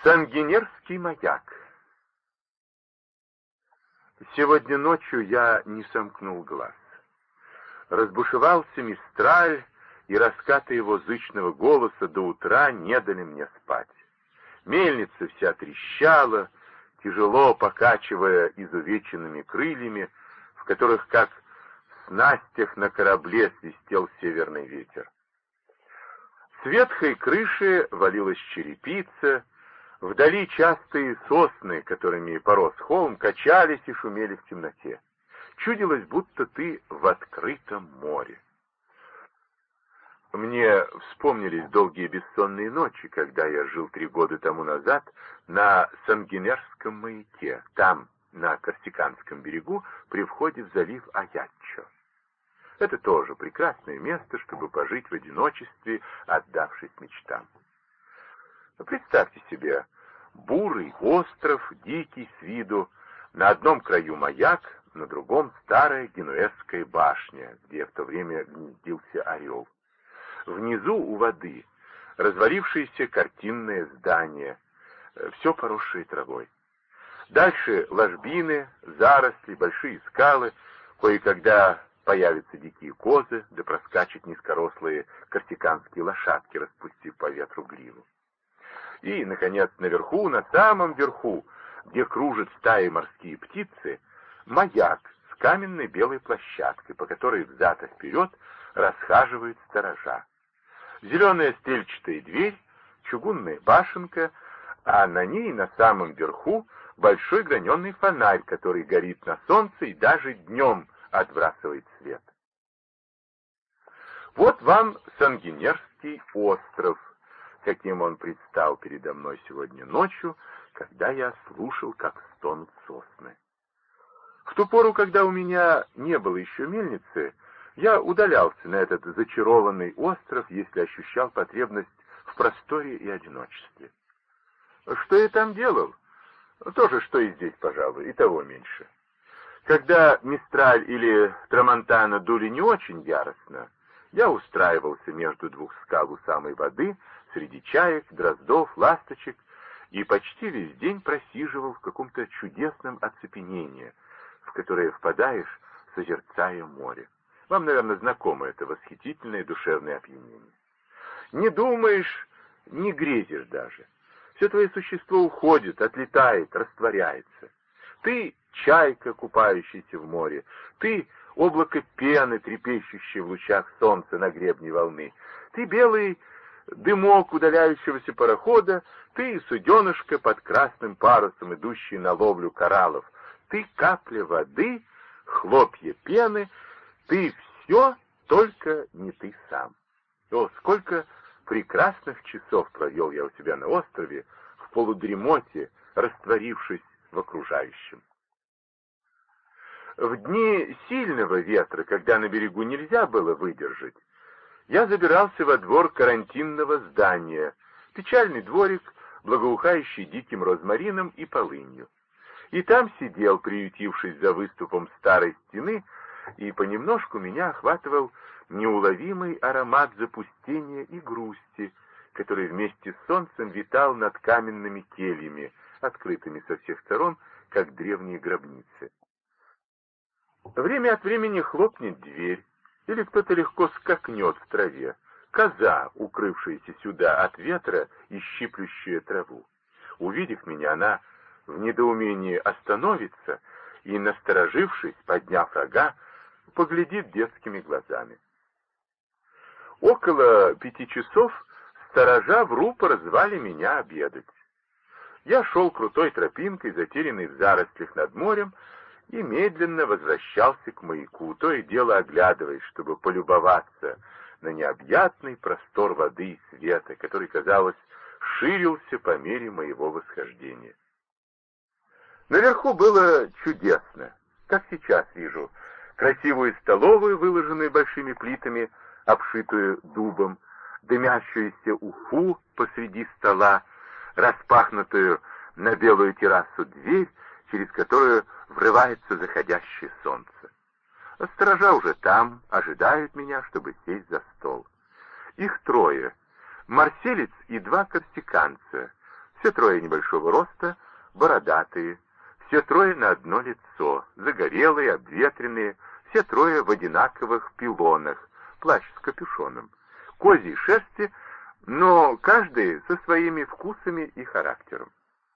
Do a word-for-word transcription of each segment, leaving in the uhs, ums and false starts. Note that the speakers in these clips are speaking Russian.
Сангинерский маяк. Сегодня ночью я не сомкнул глаз. Разбушевался Мистраль, и раскаты его зычного голоса до утра не дали мне спать. Мельница вся трещала, тяжело покачивая изувеченными крыльями, в которых, как в снастях на корабле, свистел северный ветер. С ветхой крыши валилась черепица, вдали частые сосны, которыми порос холм, качались и шумели в темноте. Чудилось, будто ты в открытом море. Мне вспомнились долгие бессонные ночи, когда я жил три года тому назад на Сангинерском маяке, там, на Корсиканском берегу, при входе в залив Аяччо. Это тоже прекрасное место, чтобы пожить в одиночестве, отдавшись мечтам. Представьте себе бурый остров, дикий с виду, на одном краю маяк, на другом старая генуэзская башня, где в то время гнездился орел. Внизу у воды развалившееся картинное здание, все поросшее травой. Дальше ложбины, заросли, большие скалы, кое-когда появятся дикие козы, да проскачут низкорослые корсиканские лошадки, распустив по ветру гриву. И, наконец, наверху, на самом верху, где кружат стаи морские птицы, маяк с каменной белой площадкой, по которой взад и вперед расхаживают сторожа. Зеленая стрельчатая дверь, чугунная башенка, а на ней на самом верху большой граненый фонарь, который горит на солнце и даже днем отбрасывает свет. Вот вам Сангинерский остров, каким он предстал передо мной сегодня ночью, когда я слушал, как стонут сосны. В ту пору, когда у меня не было еще мельницы, я удалялся на этот зачарованный остров, если ощущал потребность в просторе и одиночестве. Что я там делал? То же, что и здесь, пожалуй, и того меньше. Когда Мистраль или Трамонтана дули не очень яростно, я устраивался между двух скал у самой воды, среди чаек, дроздов, ласточек, и почти весь день просиживал в каком-то чудесном оцепенении, в которое впадаешь, созерцая море. Вам, наверное, знакомо это восхитительное душевное опьянение. Не думаешь, не грезишь даже. Все твое существо уходит, отлетает, растворяется. Ты — чайка, купающаяся в море. Ты — облако пены, трепещущее в лучах солнца на гребне волны. Ты — белый дымок удаляющегося парохода. Ты — суденышко под красным парусом, идущий на ловлю кораллов. Ты — капля воды, хлопья пены. Ты все, только не ты сам. О, сколько прекрасных часов провел я у тебя на острове, в полудремоте, растворившись в окружающем. В дни сильного ветра, когда на берегу нельзя было выдержать, я забирался во двор карантинного здания, печальный дворик, благоухающий диким розмарином и полынью. И там сидел, приютившись за выступом старой стены, и понемножку меня охватывал неуловимый аромат запустения и грусти, который вместе с солнцем витал над каменными кельями, открытыми со всех сторон, как древние гробницы. Время от времени хлопнет дверь, или кто-то легко скакнет в траве, коза, укрывшаяся сюда от ветра и щиплющая траву. Увидев меня, она в недоумении остановится и, насторожившись, подняв рога, поглядит детскими глазами. Около пяти часов сторожа в рупор звали меня обедать. Я шел крутой тропинкой, затерянной в зарослях над морем, и медленно возвращался к маяку, то и дело оглядываясь, чтобы полюбоваться на необъятный простор воды и света, который, казалось, ширился по мере моего восхождения. Наверху было чудесно, как сейчас вижу, красивую столовую, выложенную большими плитами, обшитую дубом, дымящуюся уфу посреди стола, распахнутую на белую террасу дверь, через которую врывается заходящее солнце. Сторожа уже там, ожидают меня, чтобы сесть за стол. Их трое — марселец и два корсиканца, Все трое небольшого роста, бородатые, все трое на одно лицо, загорелые, обветренные, все трое в одинаковых пилонах, плащ с капюшоном, козьей шерсти, но каждый со своими вкусами и характером.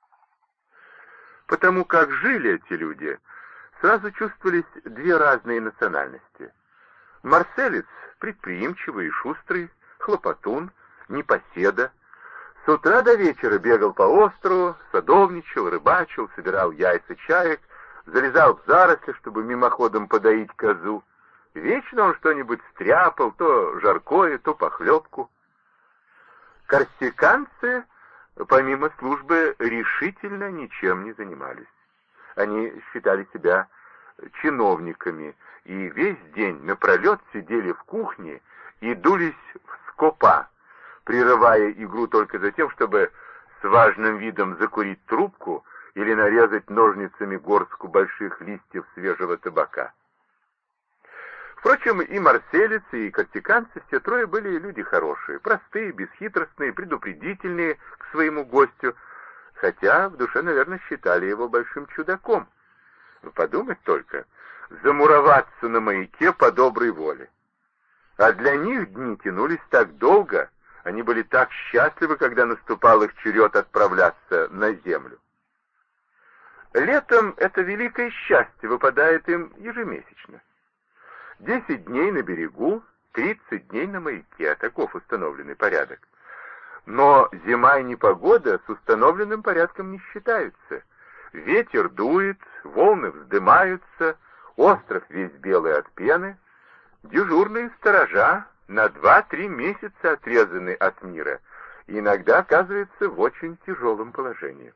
Потому как жили эти люди, сразу чувствовались две разные национальности. Марселец предприимчивый и шустрый, хлопотун, непоседа, с утра до вечера бегал по острову, садовничал, рыбачил, собирал яйца чаек, залезал в заросли, чтобы мимоходом подоить козу. Вечно он что-нибудь стряпал, то жаркое, то похлебку. Корсиканцы, помимо службы, решительно ничем не занимались. Они считали себя чиновниками и весь день напролет сидели в кухне и дулись в скопа, прерывая игру только за тем, чтобы с важным видом закурить трубку или нарезать ножницами горстку больших листьев свежего табака. Впрочем, и марселицы, и корсиканцы, все трое были люди хорошие, простые, бесхитростные, предупредительные к своему гостю, хотя в душе, наверное, считали его большим чудаком. Подумать только, замуроваться на маяке по доброй воле. А для них дни тянулись так долго, они были так счастливы, когда наступал их черед отправляться на землю. Летом это великое счастье выпадает им ежемесячно. Десять дней на берегу, тридцать дней на маяке, таков установленный порядок. Но зима и непогода с установленным порядком не считаются. Ветер дует, волны вздымаются, остров весь белый от пены. Дежурные сторожа на два-три месяца отрезаны от мира и иногда оказываются в очень тяжелом положении.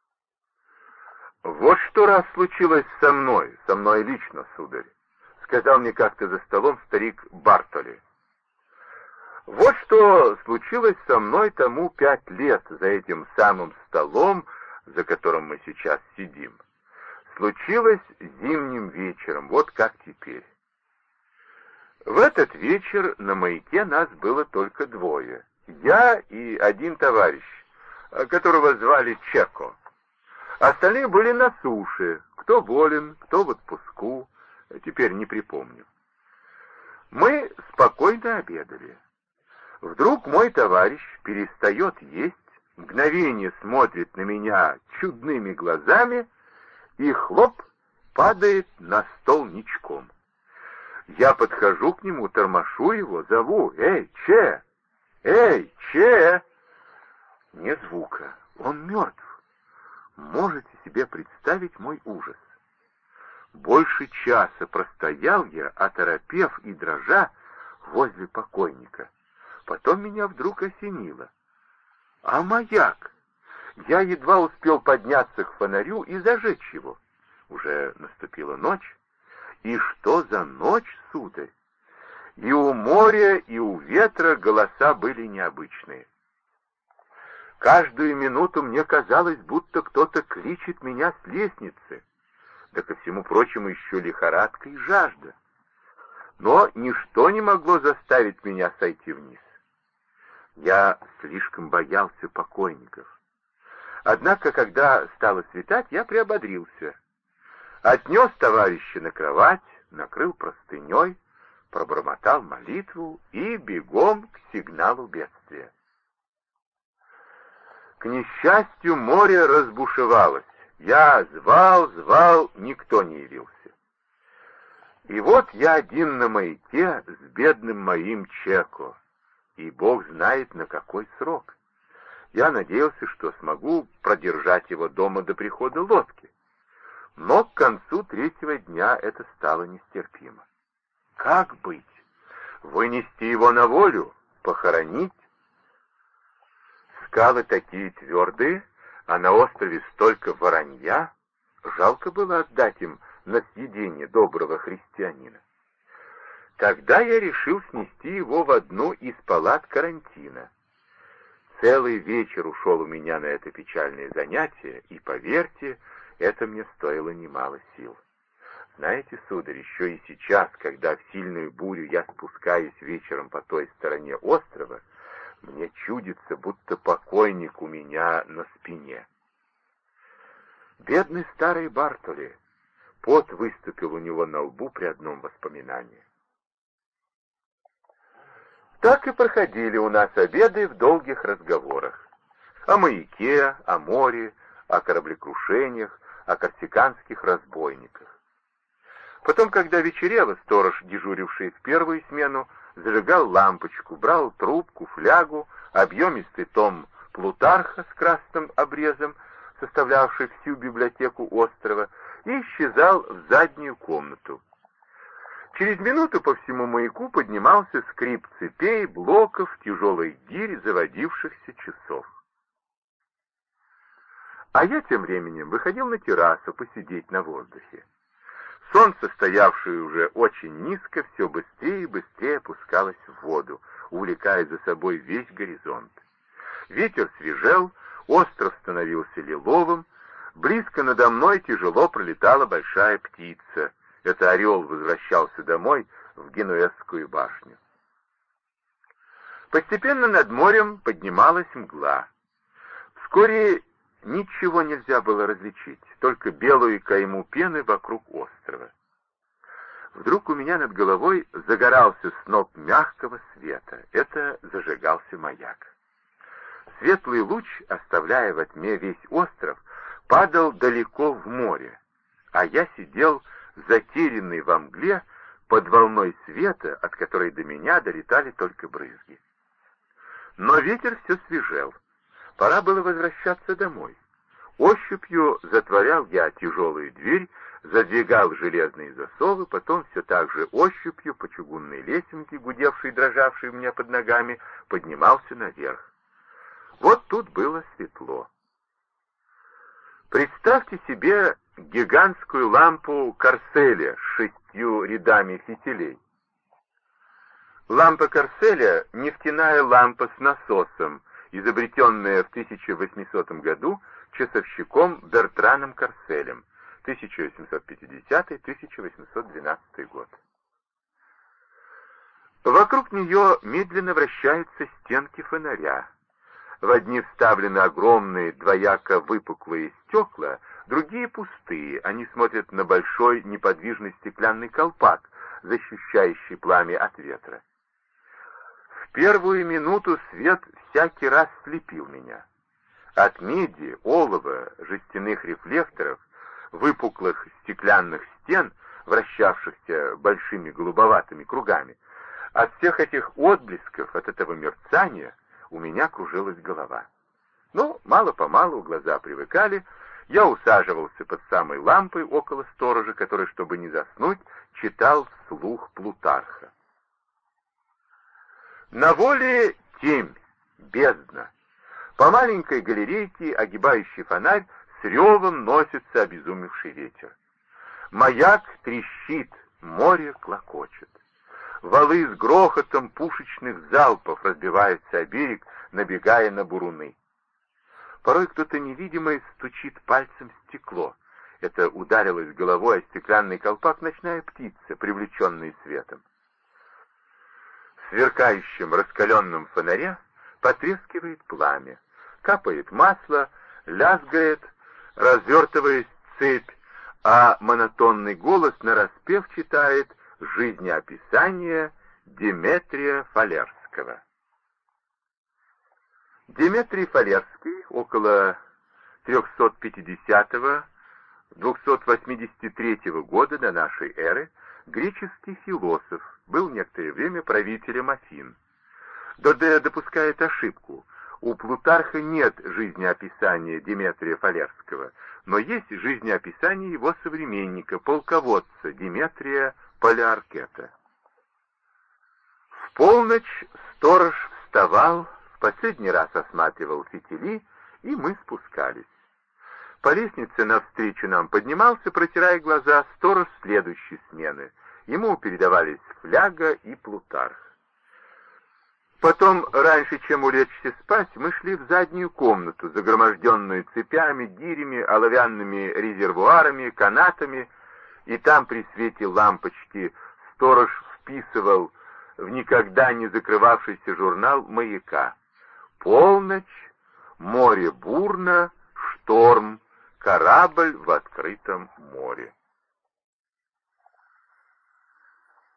«Вот что раз случилось со мной, со мной лично, сударь», — сказал мне как-то за столом старик Бартоли. «Вот что случилось со мной тому пять лет за этим самым столом, за которым мы сейчас сидим. Случилось зимним вечером, вот как теперь. В этот вечер на маяке нас было только двое. Я и один товарищ, которого звали Чеко. Остальные были на суше, кто болен, кто в отпуску, теперь не припомню. Мы спокойно обедали. Вдруг мой товарищ перестает есть, мгновение смотрит на меня чудными глазами и хлоп падает на стол ничком. Я подхожу к нему, тормошу его, зову: «Эй, Че! Эй, Че!» Ни звука, он мертв. Можете себе представить мой ужас? Больше часа простоял я, оторопев и дрожа, возле покойника. Потом меня вдруг осенило. А маяк? Я едва успел подняться к фонарю и зажечь его. Уже наступила ночь. И что за ночь, сударь? И у моря, и у ветра голоса были необычные. Каждую минуту мне казалось, будто кто-то кличет меня с лестницы. Да ко всему прочему еще лихорадка и жажда. Но ничто не могло заставить меня сойти вниз. Я слишком боялся покойников. Однако, когда стало светать, я приободрился. Отнес товарища на кровать, накрыл простыней, пробормотал молитву и бегом к сигналу бедствия. К несчастью, море разбушевалось. Я звал, звал, никто не явился. И вот я один на маяке с бедным моим Чеко, и Бог знает, на какой срок. Я надеялся, что смогу продержать его дома до прихода лодки. Но к концу третьего дня это стало нестерпимо. Как быть? Вынести его на волю? Похоронить? Скалы такие твердые, а на острове столько воронья. Жалко было отдать им на съедение доброго христианина. Тогда я решил снести его в одну из палат карантина. Целый вечер ушел у меня на это печальное занятие, и, поверьте, это мне стоило немало сил. Знаете, сударь, еще и сейчас, когда в сильную бурю я спускаюсь вечером по той стороне острова, Мне чудится, будто покойник у меня на спине. Бедный старый Бартоли! Пот выступил у него на лбу при одном воспоминании. Так и проходили у нас обеды в долгих разговорах. О маяке, о море, о кораблекрушениях, о корсиканских разбойниках. Потом, когда вечерело, сторож, дежуривший в первую смену, зажигал лампочку, брал трубку, флягу, объемистый том Плутарха с красным обрезом, составлявший всю библиотеку острова, и исчезал в заднюю комнату. Через минуту по всему маяку поднимался скрип цепей, блоков, тяжелой гирь заводившихся часов. А я тем временем выходил на террасу посидеть на воздухе. Солнце, стоявшее уже очень низко, все быстрее и быстрее опускалось в воду, увлекая за собой весь горизонт. Ветер свежел, остров становился лиловым, близко надо мной тяжело пролетала большая птица. Это орел возвращался домой в Генуэзскую башню. Постепенно над морем поднималась мгла. Вскоре ничего нельзя было различить, только белую кайму пены вокруг острова. Вдруг у меня над головой загорался сноп мягкого света. Это зажигался маяк. Светлый луч, оставляя во тьме весь остров, падал далеко в море, а я сидел затерянный во мгле под волной света, от которой до меня долетали только брызги. Но ветер все свежел. Пора было возвращаться домой. Ощупью затворял я тяжелую дверь, задвигал железные засовы, потом все так же ощупью по чугунной лесенке, гудевшей и дрожавшей у меня под ногами, поднимался наверх. Вот тут было светло. Представьте себе гигантскую лампу Корселя с шестью рядами фитилей. Лампа Корселя — нефтяная лампа с насосом, изобретенная в тысяча восьмисотом году часовщиком Бертраном Корселем, тысяча восемьсот пятидесятый — тысяча восемьсот двенадцатый год. Вокруг нее медленно вращаются стенки фонаря. В одни вставлены огромные двояко выпуклые стекла, другие пустые, они смотрят на большой неподвижный стеклянный колпак, защищающий пламя от ветра. В первую минуту свет всякий раз слепил меня. От меди, олова, жестяных рефлекторов, выпуклых стеклянных стен, вращавшихся большими голубоватыми кругами, от всех этих отблесков, от этого мерцания у меня кружилась голова. Но мало-помалу глаза привыкали, я усаживался под самой лампой около сторожа, который, чтобы не заснуть, читал вслух Плутарха. На воле темь, бездна. По маленькой галерейке, огибающий фонарь, с ревом носится обезумевший ветер. Маяк трещит, море клокочет. Валы с грохотом пушечных залпов разбиваются о берег, набегая на буруны. Порой кто-то невидимый стучит пальцем в стекло. Это ударилась головой о стеклянный колпак ночная птица, привлеченная светом. В сверкающем раскаленном фонаре потрескивает пламя, капает масло, лязгает, развертываясь цепь, а монотонный голос нараспев читает жизнеописание Деметрия Фалерского. Деметрий Фалерский около трехсот пятидесятого — двухсот восьмидесяти третьего года до нашей эры, греческий философ, был некоторое время правителем Афин. Доде допускает ошибку. У Плутарха нет жизнеописания Деметрия Фалерского, но есть жизнеописание его современника, полководца Деметрия Полиаркета. В полночь сторож вставал, в последний раз осматривал фитили, и мы спускались. По лестнице навстречу нам поднимался, протирая глаза, сторож следующей смены. Ему передавались фляга и Плутарх. Потом, раньше чем улечься спать, мы шли в заднюю комнату, загроможденную цепями, гирями, оловянными резервуарами, канатами, и там при свете лампочки сторож вписывал в никогда не закрывавшийся журнал «Маяка». Полночь, море бурно, шторм, корабль в открытом море.